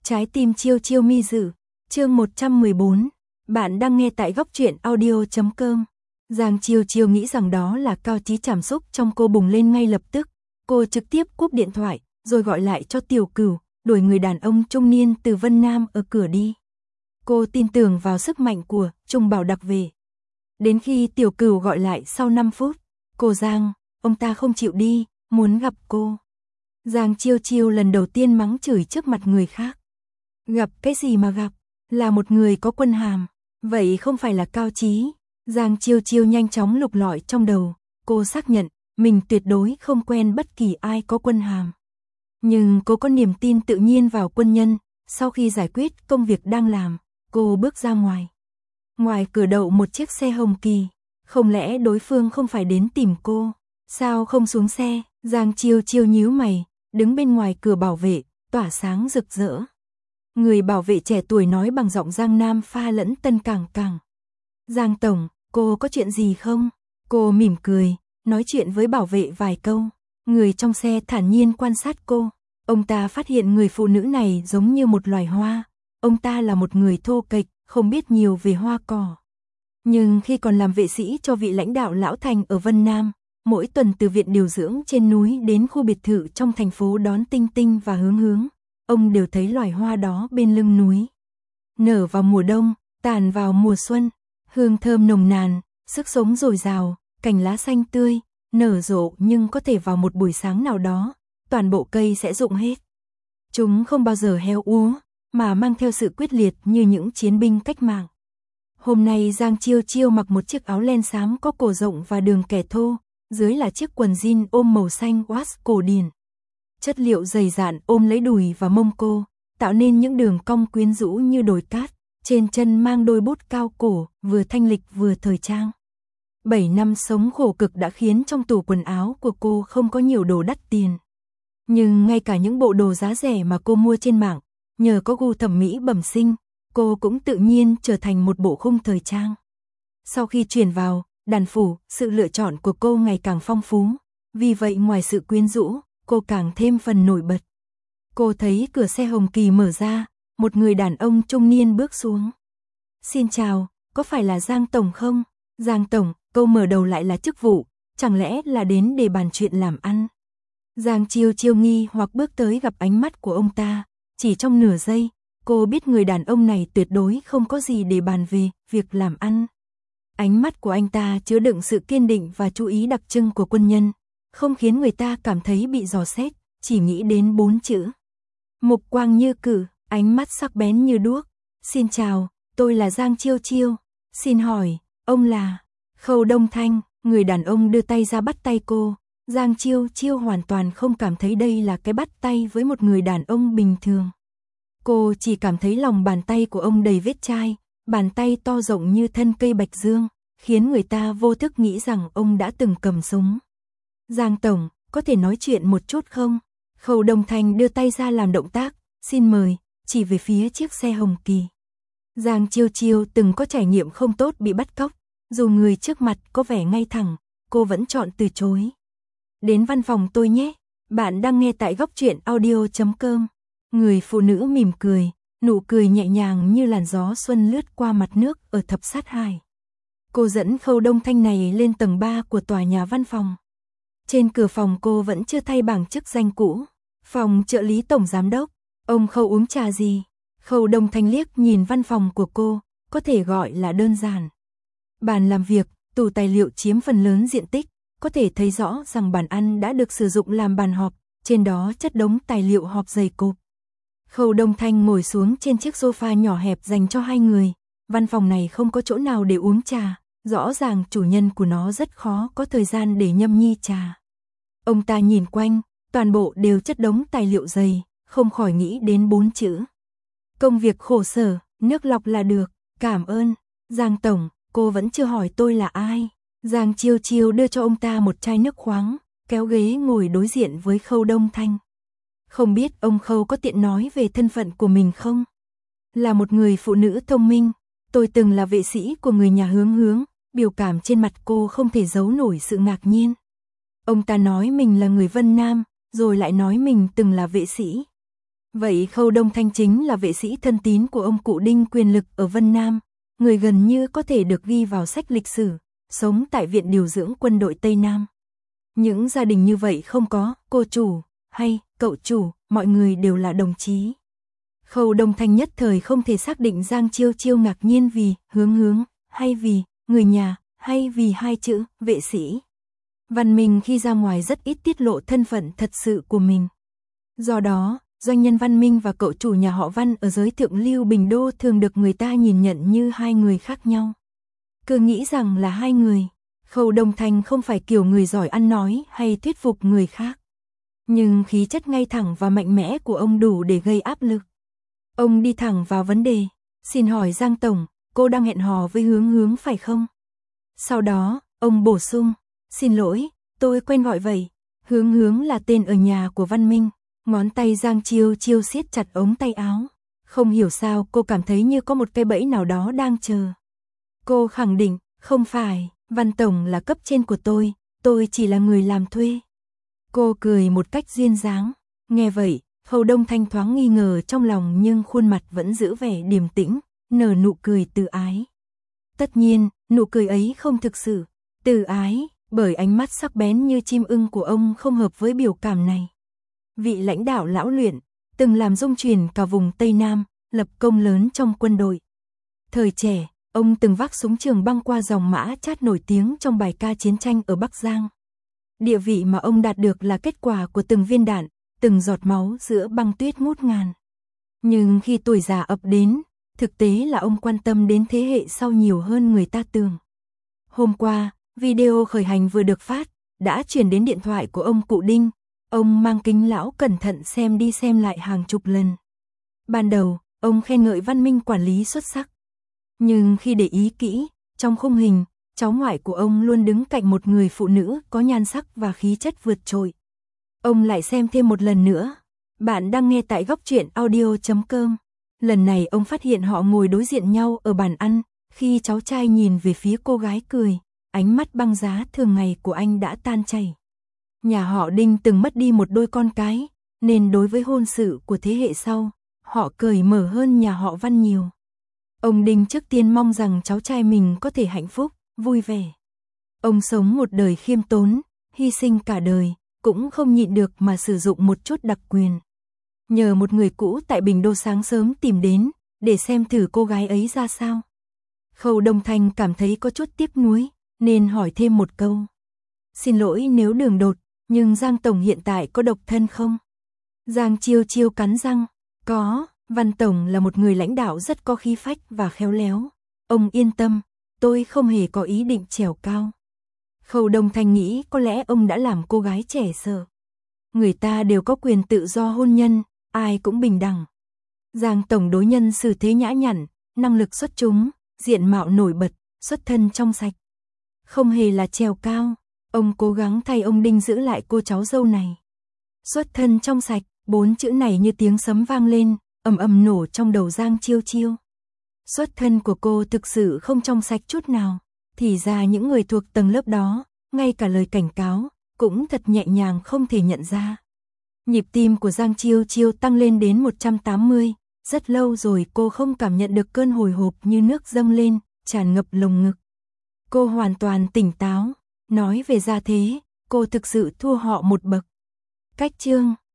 Trái tim chiêu chiêu mi dự, chương 114. Bạn đang nghe tại góc truyện audio.com. Giang Chiêu Chiêu nghĩ rằng đó là cao trí cảm xúc trong cô bùng lên ngay lập tức. Cô trực tiếp cúp điện thoại, rồi gọi lại cho Tiểu Cửu, đuổi người đàn ông trung niên từ Vân Nam ở cửa đi. Cô tin tưởng vào sức mạnh của Trung Bảo đặc về. Đến khi Tiểu Cửu gọi lại sau 5 phút, cô Giang, ông ta không chịu đi, muốn gặp cô. Giang Chiêu Chiêu lần đầu tiên mắng chửi trước mặt người khác. Gặp cái gì mà gặp, là một người có quân hàm, vậy không phải là Cao Chí. Giang Chiêu Chiêu nhanh chóng lục lọi trong đầu, cô xác nhận mình tuyệt đối không quen bất kỳ ai có quân hàm. Nhưng cô có niềm tin tự nhiên vào quân nhân. Sau khi giải quyết công việc đang làm, cô bước ra ngoài. Ngoài cửa đậu một chiếc xe hồng kỳ, không lẽ đối phương không phải đến tìm cô? Sao không xuống xe? Giang Chiêu Chiêu nhíu mày, đứng bên ngoài cửa bảo vệ, tỏa sáng rực rỡ. Người bảo vệ trẻ tuổi nói bằng giọng Giang Nam pha lẫn Tân Cảng Cảng. Giang Tổng, cô có chuyện gì không? Cô mỉm cười, nói chuyện với bảo vệ vài câu. Người trong xe thản nhiên quan sát cô. Ông ta phát hiện người phụ nữ này giống như một loài hoa. Ông ta là một người thô kệch, không biết nhiều về hoa cỏ. Nhưng khi còn làm vệ sĩ cho vị lãnh đạo Lão Thành ở Vân Nam, mỗi tuần từ viện điều dưỡng trên núi đến khu biệt thự trong thành phố đón Tinh Tinh và Hướng Hướng, ông đều thấy loài hoa đó bên lưng núi. Nở vào mùa đông, tàn vào mùa xuân, hương thơm nồng nàn, sức sống dồi dào, cành lá xanh tươi, nở rộ nhưng có thể vào một buổi sáng nào đó, toàn bộ cây sẽ rụng hết. Chúng không bao giờ héo úa, mà mang theo sự quyết liệt như những chiến binh cách mạng. Hôm nay Giang Chiêu Chiêu mặc một chiếc áo len xám có cổ rộng và đường kẻ thô, dưới là chiếc quần jean ôm màu xanh wash cổ điển. Chất liệu dày dạn ôm lấy đùi và mông cô, tạo nên những đường cong quyến rũ như đồi cát, trên chân mang đôi bốt cao cổ, vừa thanh lịch vừa thời trang. 7 năm sống khổ cực đã khiến trong tủ quần áo của cô không có nhiều đồ đắt tiền. Nhưng ngay cả những bộ đồ giá rẻ mà cô mua trên mạng, nhờ có gu thẩm mỹ bẩm sinh, cô cũng tự nhiên trở thành một bộ khung thời trang. Sau khi chuyển vào đàn phủ, sự lựa chọn của cô ngày càng phong phú, vì vậy ngoài sự quyến rũ, cô càng thêm phần nổi bật. Cô thấy cửa xe hồng kỳ mở ra, một người đàn ông trung niên bước xuống. Xin chào, có phải là Giang Tổng không? Giang Tổng, câu mở đầu lại là chức vụ, chẳng lẽ là đến để bàn chuyện làm ăn? Giang Chiêu Chiêu nghi hoặc bước tới gặp ánh mắt của ông ta, chỉ trong nửa giây, cô biết người đàn ông này tuyệt đối không có gì để bàn về việc làm ăn. Ánh mắt của anh ta chứa đựng sự kiên định và chú ý đặc trưng của quân nhân, không khiến người ta cảm thấy bị dò xét, chỉ nghĩ đến 4 chữ. Mục quang như cử, ánh mắt sắc bén như đuốc. Xin chào, tôi là Giang Chiêu Chiêu. Xin hỏi, ông là? Khâu Đông Thanh. Người đàn ông đưa tay ra bắt tay cô. Giang Chiêu Chiêu hoàn toàn không cảm thấy đây là cái bắt tay với một người đàn ông bình thường. Cô chỉ cảm thấy lòng bàn tay của ông đầy vết chai, bàn tay to rộng như thân cây bạch dương, khiến người ta vô thức nghĩ rằng ông đã từng cầm súng. Giang Tổng, có thể nói chuyện một chút không? Khâu Đông Thanh đưa tay ra làm động tác, xin mời, chỉ về phía chiếc xe hồng kỳ. Giang Chiêu Chiêu từng có trải nghiệm không tốt bị bắt cóc, dù người trước mặt có vẻ ngay thẳng, cô vẫn chọn từ chối. Đến văn phòng tôi nhé, bạn đang nghe tại góc truyện audio.com. Người phụ nữ mỉm cười, nụ cười nhẹ nhàng như làn gió xuân lướt qua mặt nước ở thập sát hải. Cô dẫn Khâu Đông Thanh này lên tầng 3 của tòa nhà văn phòng. Trên cửa phòng cô vẫn chưa thay bảng chức danh cũ. Phòng trợ lý tổng giám đốc. Ông Khâu uống trà gì? Khâu Đông Thanh liếc nhìn văn phòng của cô, có thể gọi là đơn giản. Bàn làm việc, tủ tài liệu chiếm phần lớn diện tích, có thể thấy rõ rằng bàn ăn đã được sử dụng làm bàn họp, trên đó chất đống tài liệu họp dày cộp. Khâu Đông Thanh ngồi xuống trên chiếc sofa nhỏ hẹp dành cho 2 người. Văn phòng này không có chỗ nào để uống trà, rõ ràng chủ nhân của nó rất khó có thời gian để nhâm nhi trà. Ông ta nhìn quanh, toàn bộ đều chất đống tài liệu dày, không khỏi nghĩ đến 4 chữ. Công việc khổ sở, nước lọc là được, cảm ơn. Giang Tổng, cô vẫn chưa hỏi tôi là ai. Giang Chiêu Chiêu đưa cho ông ta một chai nước khoáng, kéo ghế ngồi đối diện với Khâu Đông Thanh. Không biết ông Khâu có tiện nói về thân phận của mình không? Là một người phụ nữ thông minh, tôi từng là vệ sĩ của người nhà Hướng Hướng, biểu cảm trên mặt cô không thể giấu nổi sự ngạc nhiên. Ông ta nói mình là người Vân Nam, rồi lại nói mình từng là vệ sĩ. Vậy Khâu Đông Thanh chính là vệ sĩ thân tín của ông cụ Đinh quyền lực ở Vân Nam, người gần như có thể được ghi vào sách lịch sử, sống tại viện điều dưỡng quân đội Tây Nam. Những gia đình như vậy không có, cô chủ, hay, cậu chủ, mọi người đều là đồng chí. Khâu Đông Thanh nhất thời không thể xác định Giang Chiêu Chiêu ngạc nhiên vì hướng, hay vì người nhà, hay vì hai chữ vệ sĩ. Văn Minh khi ra ngoài rất ít tiết lộ thân phận thật sự của mình. Do đó, doanh nhân Văn Minh và cậu chủ nhà họ Văn ở giới thượng lưu Bình Đô thường được người ta nhìn nhận như hai người khác nhau. Cứ nghĩ rằng là hai người. Khâu Đông Thanh không phải kiểu người giỏi ăn nói hay thuyết phục người khác. Nhưng khí chất ngay thẳng và mạnh mẽ của ông đủ để gây áp lực. Ông đi thẳng vào vấn đề. Xin hỏi Giang Tổng, cô đang hẹn hò với Hướng phải không? Sau đó, ông bổ sung. Xin lỗi, tôi quen gọi vậy. Hướng là tên ở nhà của Văn Minh. Ngón tay Giang Chiêu Chiêu siết chặt ống tay áo. Không hiểu sao cô cảm thấy như có một cái bẫy nào đó đang chờ. Cô khẳng định, không phải, Văn Tổng là cấp trên của tôi chỉ là người làm thuê. Cô cười một cách duyên dáng. Nghe vậy, Khâu Đông Thanh thoáng nghi ngờ trong lòng nhưng khuôn mặt vẫn giữ vẻ điềm tĩnh, nở nụ cười từ ái. Tất nhiên, nụ cười ấy không thực sự từ ái, bởi ánh mắt sắc bén như chim ưng của ông không hợp với biểu cảm này. Vị lãnh đạo lão luyện, từng làm dung chuyển cả vùng Tây Nam, lập công lớn trong quân đội. Thời trẻ, ông từng vác súng trường băng qua dòng Mã Chát nổi tiếng trong bài ca chiến tranh ở Bắc Giang. Địa vị mà ông đạt được là kết quả của từng viên đạn, từng giọt máu giữa băng tuyết ngút ngàn. Nhưng khi tuổi già ập đến, thực tế là ông quan tâm đến thế hệ sau nhiều hơn người ta tưởng. Hôm qua, video khởi hành vừa được phát, đã truyền đến điện thoại của ông cụ Đinh. Ông mang kính lão cẩn thận xem đi xem lại hàng chục lần. Ban đầu, ông khen ngợi Văn Minh quản lý xuất sắc. Nhưng khi để ý kỹ, trong khung hình, cháu ngoại của ông luôn đứng cạnh một người phụ nữ có nhan sắc và khí chất vượt trội. Ông lại xem thêm một lần nữa. Bạn đang nghe tại góc truyện audio.com. Lần này ông phát hiện họ ngồi đối diện nhau ở bàn ăn, khi cháu trai nhìn về phía cô gái cười, ánh mắt băng giá thường ngày của anh đã tan chảy. Nhà họ Đinh từng mất đi một đôi con cái, nên đối với hôn sự của thế hệ sau, họ cởi mở hơn nhà họ Văn nhiều. Ông Đinh trước tiên mong rằng cháu trai mình có thể hạnh phúc, vui vẻ. Ông sống một đời khiêm tốn, hy sinh cả đời, cũng không nhịn được mà sử dụng một chút đặc quyền. Nhờ một người cũ tại Bình Đô sáng sớm tìm đến, để xem thử cô gái ấy ra sao. Khâu Đông Thanh cảm thấy có chút tiếc nuối, nên hỏi thêm một câu. Xin lỗi nếu đường đột, nhưng Giang Tổng hiện tại có độc thân không? Giang Chiêu Chiêu cắn răng. Có, Văn Tổng là một người lãnh đạo rất có khí phách và khéo léo. Ông yên tâm, tôi không hề có ý định trèo cao. Khâu Đông Thanh nghĩ có lẽ ông đã làm cô gái trẻ sợ. Người ta đều có quyền tự do hôn nhân, ai cũng bình đẳng. Giang Tổng đối nhân xử thế nhã nhặn, năng lực xuất chúng, diện mạo nổi bật, xuất thân trong sạch. Không hề là trèo cao, ông cố gắng thay ông Đinh giữ lại cô cháu dâu này. Xuất thân trong sạch, 4 chữ này như tiếng sấm vang lên, ầm ầm nổ trong đầu Giang Chiêu Chiêu. Xuất thân của cô thực sự không trong sạch chút nào, thì ra những người thuộc tầng lớp đó, ngay cả lời cảnh cáo, cũng thật nhẹ nhàng không thể nhận ra. Nhịp tim của Giang Chiêu Chiêu tăng lên đến 180, rất lâu rồi cô không cảm nhận được cơn hồi hộp như nước dâng lên, tràn ngập lồng ngực. Cô hoàn toàn tỉnh táo, nói về gia thế, cô thực sự thua họ một bậc. Cách chương